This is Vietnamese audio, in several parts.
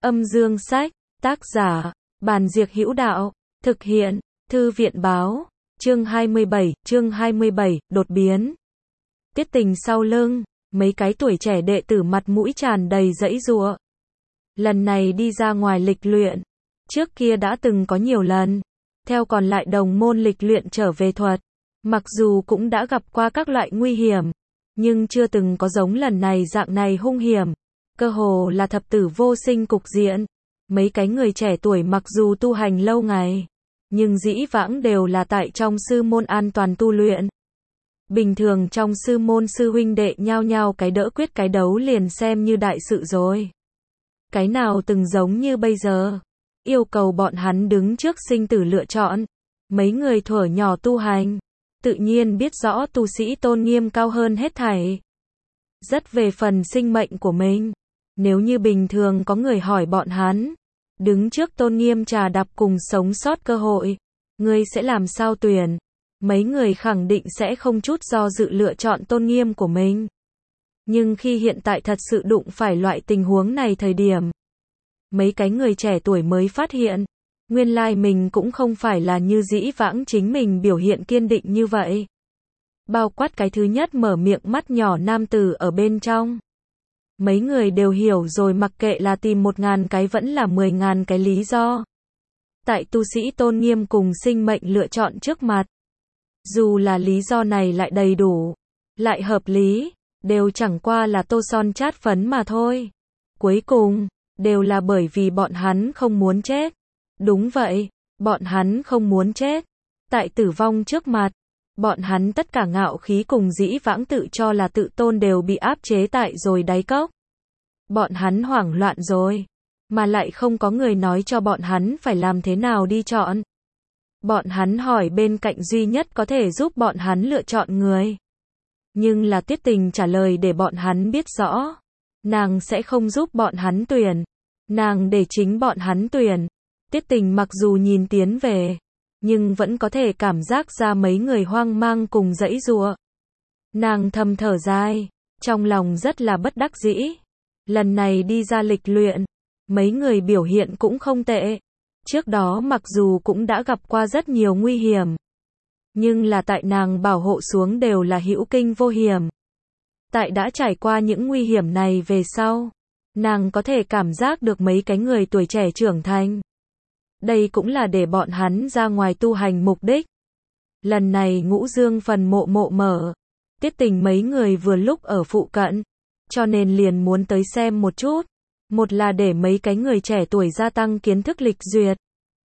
Âm dương sách, tác giả, Bàn Diệc Hữu Đạo, thực hiện, Thư viện báo, chương 27, đột biến. Tiết Tình sau lưng, mấy cái tuổi trẻ đệ tử mặt mũi tràn đầy giãy giụa. Lần này đi ra ngoài lịch luyện, trước kia đã từng có nhiều lần, theo còn lại đồng môn lịch luyện trở về thuật, mặc dù cũng đã gặp qua các loại nguy hiểm, nhưng chưa từng có giống lần này dạng này hung hiểm, cơ hồ là thập tử vô sinh cục diện. Mấy cái người trẻ tuổi mặc dù tu hành lâu ngày, nhưng dĩ vãng đều là tại trong sư môn an toàn tu luyện. Bình thường trong sư môn sư huynh đệ nhao nhao cái đỡ quyết cái đấu liền xem như đại sự rồi. Cái nào từng giống như bây giờ, yêu cầu bọn hắn đứng trước sinh tử lựa chọn. Mấy người thuở nhỏ tu hành, tự nhiên biết rõ tu sĩ tôn nghiêm cao hơn hết thảy. Rất về phần sinh mệnh của mình. Nếu như bình thường có người hỏi bọn hắn, đứng trước tôn nghiêm trà đạp cùng sống sót cơ hội, ngươi sẽ làm sao tuyển? Mấy người khẳng định sẽ không chút do dự lựa chọn tôn nghiêm của mình. Nhưng khi hiện tại thật sự đụng phải loại tình huống này thời điểm, mấy cái người trẻ tuổi mới phát hiện, nguyên lai mình cũng không phải là như dĩ vãng chính mình biểu hiện kiên định như vậy. Bao quát cái thứ nhất mở miệng mắt nhỏ nam tử ở bên trong. Mấy người đều hiểu rồi, mặc kệ là tìm 1.000 cái vẫn là 10.000 cái lý do. Tại tu sĩ tôn nghiêm cùng sinh mệnh lựa chọn trước mặt, dù là lý do này lại đầy đủ, lại hợp lý, đều chẳng qua là tô son chát phấn mà thôi. Cuối cùng, đều là bởi vì bọn hắn không muốn chết. Đúng vậy, bọn hắn không muốn chết. Tại tử vong trước mặt, bọn hắn tất cả ngạo khí cùng dĩ vãng tự cho là tự tôn đều bị áp chế tại rồi đáy cốc. Bọn hắn hoảng loạn rồi, mà lại không có người nói cho bọn hắn phải làm thế nào đi chọn. Bọn hắn hỏi bên cạnh duy nhất có thể giúp bọn hắn lựa chọn người. Nhưng là Tiết Tình trả lời để bọn hắn biết rõ, nàng sẽ không giúp bọn hắn tuyển, nàng để chính bọn hắn tuyển. Tiết Tình mặc dù nhìn tiến về, nhưng vẫn có thể cảm giác ra mấy người hoang mang cùng giãy giụa. Nàng thầm thở dài, trong lòng rất là bất đắc dĩ. Lần này đi ra lịch luyện, mấy người biểu hiện cũng không tệ. Trước đó mặc dù cũng đã gặp qua rất nhiều nguy hiểm, nhưng là tại nàng bảo hộ xuống đều là hữu kinh vô hiểm. Tại đã trải qua những nguy hiểm này về sau, nàng có thể cảm giác được mấy cái người tuổi trẻ trưởng thành. Đây cũng là để bọn hắn ra ngoài tu hành mục đích. Lần này Ngũ Dương phần mộ mở, Tiết Tình mấy người vừa lúc ở phụ cận, cho nên liền muốn tới xem một chút. Một là để mấy cái người trẻ tuổi gia tăng kiến thức lịch duyệt.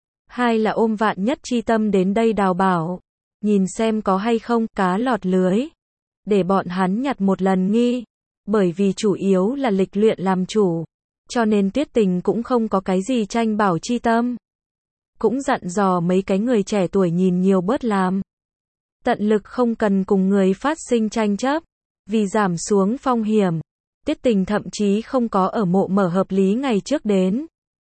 Hai là ôm vạn nhất chi tâm đến đây đào bảo, nhìn xem có hay không cá lọt lưới, để bọn hắn nhặt một lần nghi. Bởi vì chủ yếu là lịch luyện làm chủ, cho nên Tiết Tình cũng không có cái gì tranh bảo chi tâm. Cũng dặn dò mấy cái người trẻ tuổi nhìn nhiều bớt làm. Tận lực không cần cùng người phát sinh tranh chấp, vì giảm xuống phong hiểm. Tiết Tình thậm chí không có ở mộ mở hợp lý ngày trước đến,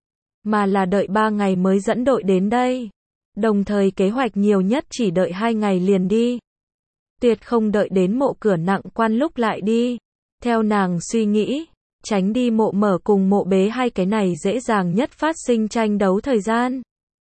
mà là đợi 3 ngày mới dẫn đội đến đây. Đồng thời kế hoạch nhiều nhất chỉ đợi 2 ngày liền đi. Tuyệt không đợi đến mộ cửa nặng quan lúc lại đi. Theo nàng suy nghĩ, tránh đi mộ mở cùng mộ bế hai cái này dễ dàng nhất phát sinh tranh đấu thời gian.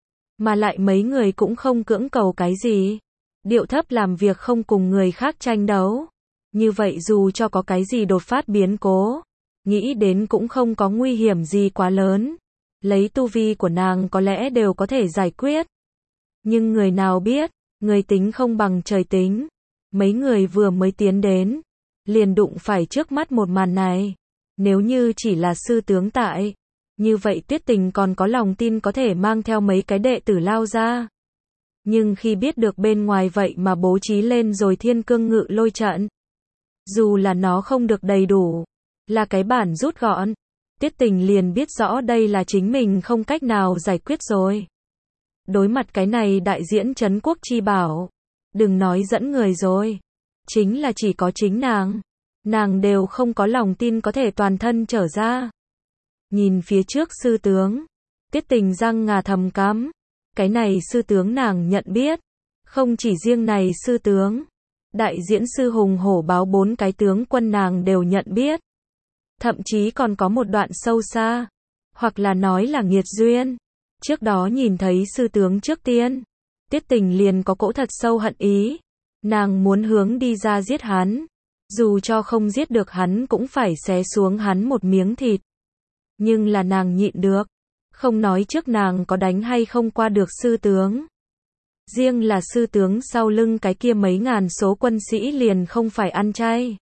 Mà lại mấy người cũng không cưỡng cầu cái gì. Điệu thấp làm việc không cùng người khác tranh đấu. Như vậy dù cho có cái gì đột phát biến cố, nghĩ đến cũng không có nguy hiểm gì quá lớn. Lấy tu vi của nàng có lẽ đều có thể giải quyết. Nhưng người nào biết, người tính không bằng trời tính. Mấy người vừa mới tiến đến, liền đụng phải trước mắt một màn này. Nếu như chỉ là sư tướng tại, như vậy Tiết Tình còn có lòng tin có thể mang theo mấy cái đệ tử lao ra. Nhưng khi biết được bên ngoài vậy mà bố trí lên rồi thiên cương ngự lôi trận, dù là nó không được đầy đủ, là cái bản rút gọn, Tiết Tình liền biết rõ đây là chính mình không cách nào giải quyết rồi. Đối mặt cái này đại diễn trấn quốc chi bảo, đừng nói dẫn người rồi, chính là chỉ có chính nàng đều không có lòng tin có thể toàn thân trở ra. Nhìn phía trước sư tướng, Tiết Tình răng ngà thầm cắm, cái này sư tướng nàng nhận biết, không chỉ riêng này sư tướng, đại diễn sư hùng hổ báo 4 cái tướng quân nàng đều nhận biết. Thậm chí còn có một đoạn sâu xa, hoặc là nói là nghiệt duyên. Trước đó nhìn thấy sư tướng trước tiên, Tiết Tình liền có cỗ thật sâu hận ý. Nàng muốn hướng đi ra giết hắn. Dù cho không giết được hắn cũng phải xé xuống hắn một miếng thịt. Nhưng là nàng nhịn được. Không nói trước nàng có đánh hay không qua được sư tướng. Riêng là sư tướng sau lưng cái kia mấy ngàn số quân sĩ liền không phải ăn chay.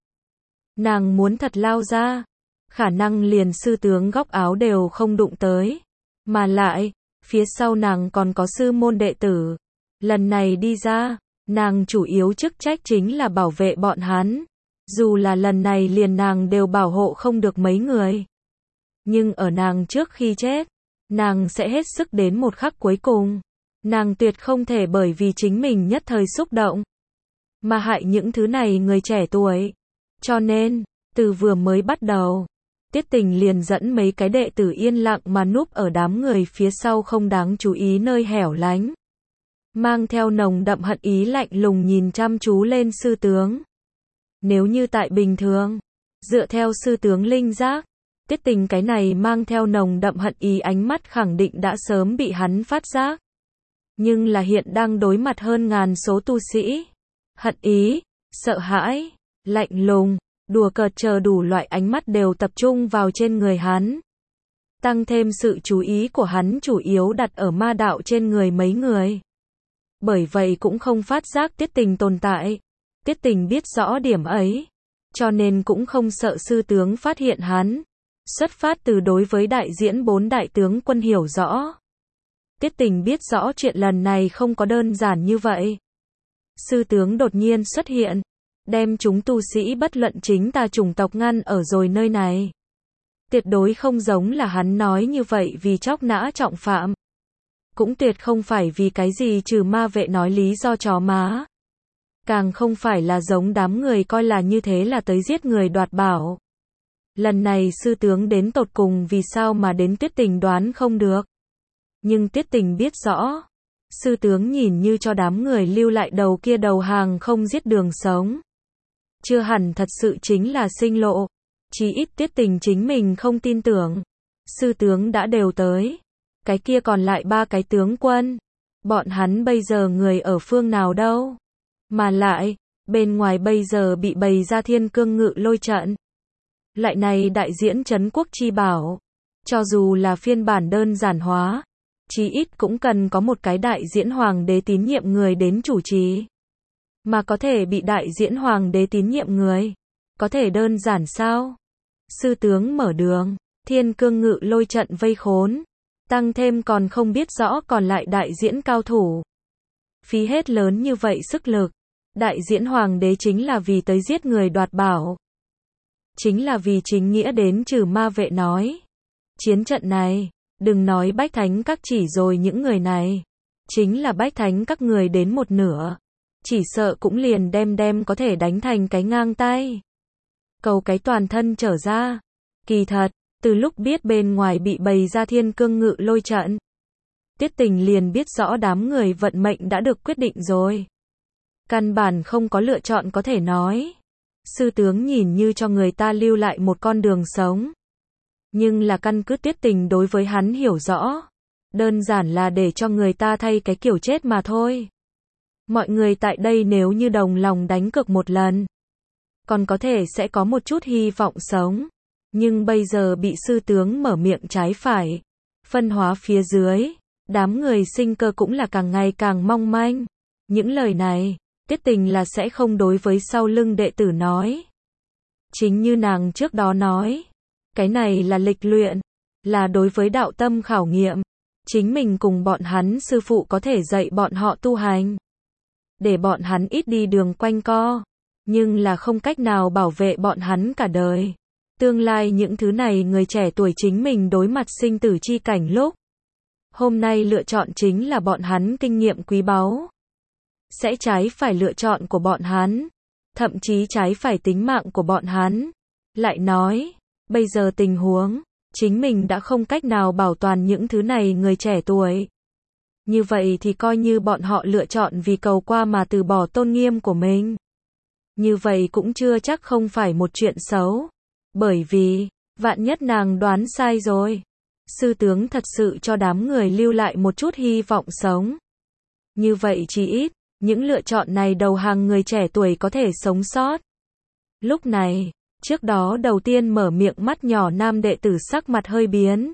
Nàng muốn thật lao ra. Khả năng liền sư tướng góc áo đều không đụng tới. Mà lại, phía sau nàng còn có sư môn đệ tử. Lần này đi ra, nàng chủ yếu chức trách chính là bảo vệ bọn hắn. Dù là lần này liền nàng đều bảo hộ không được mấy người. Nhưng ở nàng trước khi chết, nàng sẽ hết sức đến một khắc cuối cùng. Nàng tuyệt không thể bởi vì chính mình nhất thời xúc động, mà hại những thứ này người trẻ tuổi. Cho nên, từ vừa mới bắt đầu, Tiết Tình liền dẫn mấy cái đệ tử yên lặng mà núp ở đám người phía sau không đáng chú ý nơi hẻo lánh. Mang theo nồng đậm hận ý lạnh lùng nhìn chăm chú lên sư tướng. Nếu như tại bình thường, dựa theo sư tướng linh giác, Tiết Tình cái này mang theo nồng đậm hận ý ánh mắt khẳng định đã sớm bị hắn phát giác. Nhưng là hiện đang đối mặt hơn ngàn số tu sĩ. Hận ý, sợ hãi, lạnh lùng, đùa cợt chờ đủ loại ánh mắt đều tập trung vào trên người hắn. Tăng thêm sự chú ý của hắn chủ yếu đặt ở ma đạo trên người mấy người. Bởi vậy cũng không phát giác Tiết Tình tồn tại. Tiết Tình biết rõ điểm ấy, cho nên cũng không sợ sư tướng phát hiện hắn. Xuất phát từ đối với đại diễn 4 đại tướng quân hiểu rõ. Tiết Tình biết rõ chuyện lần này không có đơn giản như vậy. Sư tướng đột nhiên xuất hiện, đem chúng tu sĩ bất luận chính tà chủng tộc ngăn ở rồi nơi này. Tuyệt đối không giống là hắn nói như vậy vì chóc nã trọng phạm. Cũng tuyệt không phải vì cái gì trừ ma vệ nói lý do chó má. Càng không phải là giống đám người coi là như thế là tới giết người đoạt bảo. Lần này sư tướng đến tột cùng vì sao mà đến Tiết Tình đoán không được. Nhưng Tiết Tình biết rõ, sư tướng nhìn như cho đám người lưu lại đầu kia đầu hàng không giết đường sống. Chưa hẳn thật sự chính là sinh lộ, chí ít Tiết Tình chính mình không tin tưởng. Sư tướng đã đều tới, cái kia còn lại 3 cái tướng quân, bọn hắn bây giờ người ở phương nào đâu? Mà lại, bên ngoài bây giờ bị bày ra Thiên Cương Ngự Lôi trận. Lại này đại diễn trấn quốc chi bảo, cho dù là phiên bản đơn giản hóa, chí ít cũng cần có một cái đại diễn hoàng đế tín nhiệm người đến chủ trì. Mà có thể bị đại diễn hoàng đế tín nhiệm người, có thể đơn giản sao? Sư tướng mở đường, Thiên Cương Ngự Lôi trận vây khốn, tăng thêm còn không biết rõ còn lại đại diễn cao thủ. Phí hết lớn như vậy sức lực, đại diễn hoàng đế chính là vì tới giết người đoạt bảo. Chính là vì chính nghĩa đến trừ ma vệ nói. Chiến trận này, đừng nói bách thánh các chỉ rồi những người này. Chính là bách thánh các người đến một nửa. Chỉ sợ cũng liền đem có thể đánh thành cái ngang tay. Cầu cái toàn thân trở ra. Kỳ thật, từ lúc biết bên ngoài bị bày ra Thiên Cương Ngự Lôi trận, Tiết Tình liền biết rõ đám người vận mệnh đã được quyết định rồi. Căn bản không có lựa chọn có thể nói. Sư tướng nhìn như cho người ta lưu lại một con đường sống. Nhưng là căn cứ Tiết Tình đối với hắn hiểu rõ. Đơn giản là để cho người ta thay cái kiểu chết mà thôi. Mọi người tại đây nếu như đồng lòng đánh cược một lần, còn có thể sẽ có một chút hy vọng sống. Nhưng bây giờ bị sư tướng mở miệng trái phải, phân hóa phía dưới, đám người sinh cơ cũng là càng ngày càng mong manh. Những lời này, Tiết Tình là sẽ không đối với sau lưng đệ tử nói. Chính như nàng trước đó nói, cái này là lịch luyện, là đối với đạo tâm khảo nghiệm. Chính mình cùng bọn hắn sư phụ có thể dạy bọn họ tu hành, để bọn hắn ít đi đường quanh co, nhưng là không cách nào bảo vệ bọn hắn cả đời. Tương lai những thứ này người trẻ tuổi chính mình đối mặt sinh tử chi cảnh lúc. Hôm nay lựa chọn chính là bọn hắn kinh nghiệm quý báu. Sẽ trái phải lựa chọn của bọn hắn, thậm chí trái phải tính mạng của bọn hắn. Lại nói, bây giờ tình huống, chính mình đã không cách nào bảo toàn những thứ này người trẻ tuổi. Như vậy thì coi như bọn họ lựa chọn vì cầu qua mà từ bỏ tôn nghiêm của mình. Như vậy cũng chưa chắc không phải một chuyện xấu. Bởi vì, vạn nhất nàng đoán sai rồi. sư tướng thật sự cho đám người lưu lại một chút hy vọng sống. Như vậy chỉ ít, những lựa chọn này đầu hàng người trẻ tuổi có thể sống sót. Lúc này, trước đó đầu tiên mở miệng mắt nhỏ nam đệ tử sắc mặt hơi biến.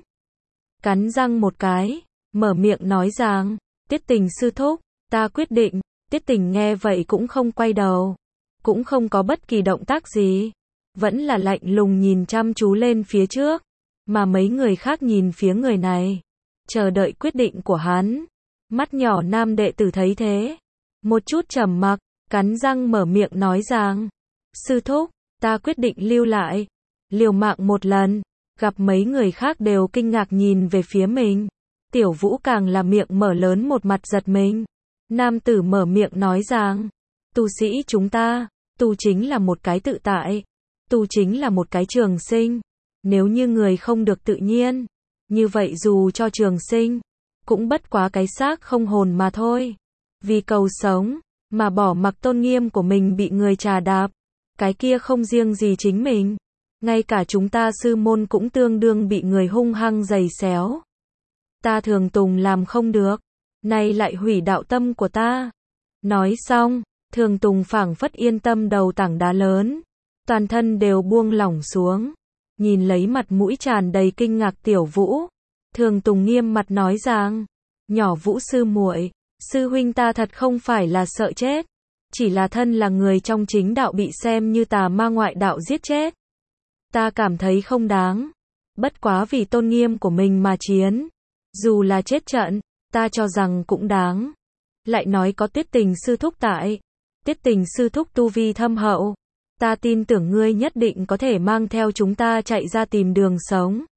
Cắn răng một cái, mở miệng nói rằng, Tiết Tình sư thúc, ta quyết định. Tiết Tình nghe vậy cũng không quay đầu, cũng không có bất kỳ động tác gì, vẫn là lạnh lùng nhìn chăm chú lên phía trước, mà mấy người khác nhìn phía người này, chờ đợi quyết định của hắn. Mắt nhỏ nam đệ tử thấy thế, một chút trầm mặc, cắn răng mở miệng nói rằng, sư thúc, ta quyết định lưu lại, liều mạng một lần. Gặp mấy người khác đều kinh ngạc nhìn về phía mình, Tiểu Vũ càng là miệng mở lớn một mặt giật mình. Nam tử mở miệng nói rằng, tu sĩ chúng ta, tu chính là một cái tự tại, tu chính là một cái trường sinh. Nếu như người không được tự nhiên, như vậy dù cho trường sinh, cũng bất quá cái xác không hồn mà thôi. Vì cầu sống, mà bỏ mặc tôn nghiêm của mình bị người trà đạp, cái kia không riêng gì chính mình, ngay cả chúng ta sư môn cũng tương đương bị người hung hăng giày xéo. Ta Thường Tùng làm không được, nay lại hủy đạo tâm của ta. Nói xong, Thường Tùng phảng phất yên tâm đầu tảng đá lớn, toàn thân đều buông lỏng xuống. Nhìn lấy mặt mũi tràn đầy kinh ngạc Tiểu Vũ, Thường Tùng nghiêm mặt nói rằng, nhỏ Vũ sư muội, sư huynh ta thật không phải là sợ chết, chỉ là thân là người trong chính đạo bị xem như tà ma ngoại đạo giết chết. Ta cảm thấy không đáng, bất quá vì tôn nghiêm của mình mà chiến, dù là chết trận, ta cho rằng cũng đáng. Lại nói có Tiết Tình sư thúc tại, Tiết Tình sư thúc tu vi thâm hậu, ta tin tưởng ngươi nhất định có thể mang theo chúng ta chạy ra tìm đường sống.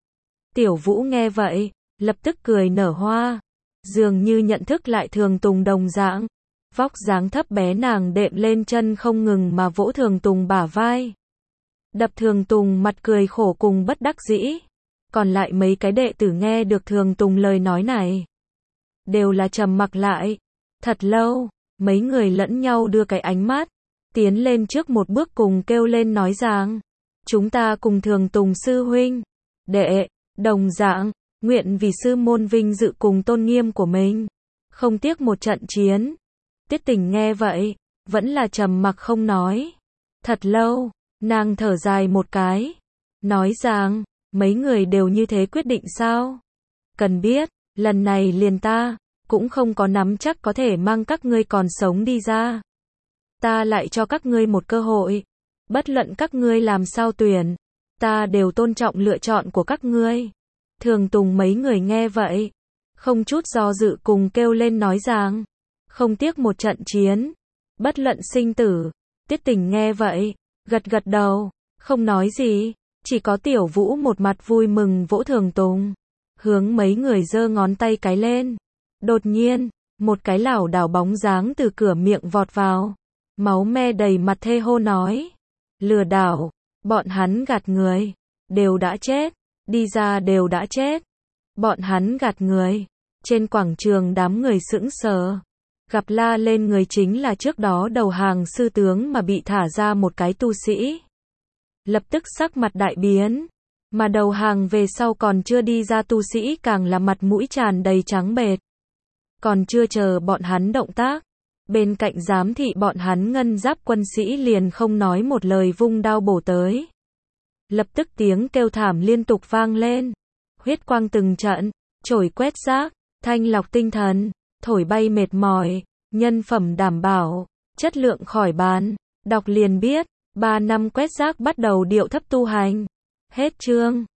Tiểu Vũ nghe vậy, lập tức cười nở hoa, dường như nhận thức lại Thường Tùng đồng dạng, vóc dáng thấp bé nàng đệm lên chân không ngừng mà vỗ Thường Tùng bả vai. Đập Thường Tùng mặt cười khổ cùng bất đắc dĩ. Còn lại mấy cái đệ tử nghe được Thường Tùng lời nói này, đều là trầm mặc lại. Thật lâu, mấy người lẫn nhau đưa cái ánh mắt, tiến lên trước một bước cùng kêu lên nói rằng, chúng ta cùng Thường Tùng sư huynh, đệ, đồng dạng, nguyện vì sư môn vinh dự cùng tôn nghiêm của mình, không tiếc một trận chiến. Tiết Tình nghe vậy, vẫn là trầm mặc không nói. Thật lâu, nàng thở dài một cái, nói rằng, mấy người đều như thế quyết định sao? Cần biết, lần này liền ta, cũng không có nắm chắc có thể mang các ngươi còn sống đi ra. Ta lại cho các ngươi một cơ hội. Bất luận các ngươi làm sao tuyển, ta đều tôn trọng lựa chọn của các ngươi. Thường Tùng mấy người nghe vậy, không chút do dự cùng kêu lên nói rằng, không tiếc một trận chiến, bất luận sinh tử. Tiết Tình nghe vậy, gật gật đầu, không nói gì, chỉ có Tiểu Vũ một mặt vui mừng vỗ Thường Tùng, hướng mấy người giơ ngón tay cái lên. Đột nhiên, một cái lảo đảo bóng dáng từ cửa miệng vọt vào, máu me đầy mặt thê hô nói, lừa đảo, bọn hắn gạt người, đều đã chết, đi ra đều đã chết, bọn hắn gạt người. Trên quảng trường đám người sững sờ, gặp la lên người chính là trước đó đầu hàng sư tướng mà bị thả ra một cái tu sĩ. Lập tức sắc mặt đại biến, mà đầu hàng về sau còn chưa đi ra tu sĩ càng là mặt mũi tràn đầy trắng bệch. Còn chưa chờ bọn hắn động tác, bên cạnh giám thị bọn hắn ngân giáp quân sĩ liền không nói một lời vung đao bổ tới. Lập tức tiếng kêu thảm liên tục vang lên, huyết quang từng trận, chổi quét rác, thanh lọc tinh thần, thổi bay mệt mỏi, nhân phẩm đảm bảo, chất lượng khỏi bàn. Đọc liền biết, 3 năm quét rác bắt đầu điệu thấp tu hành. Hết chương.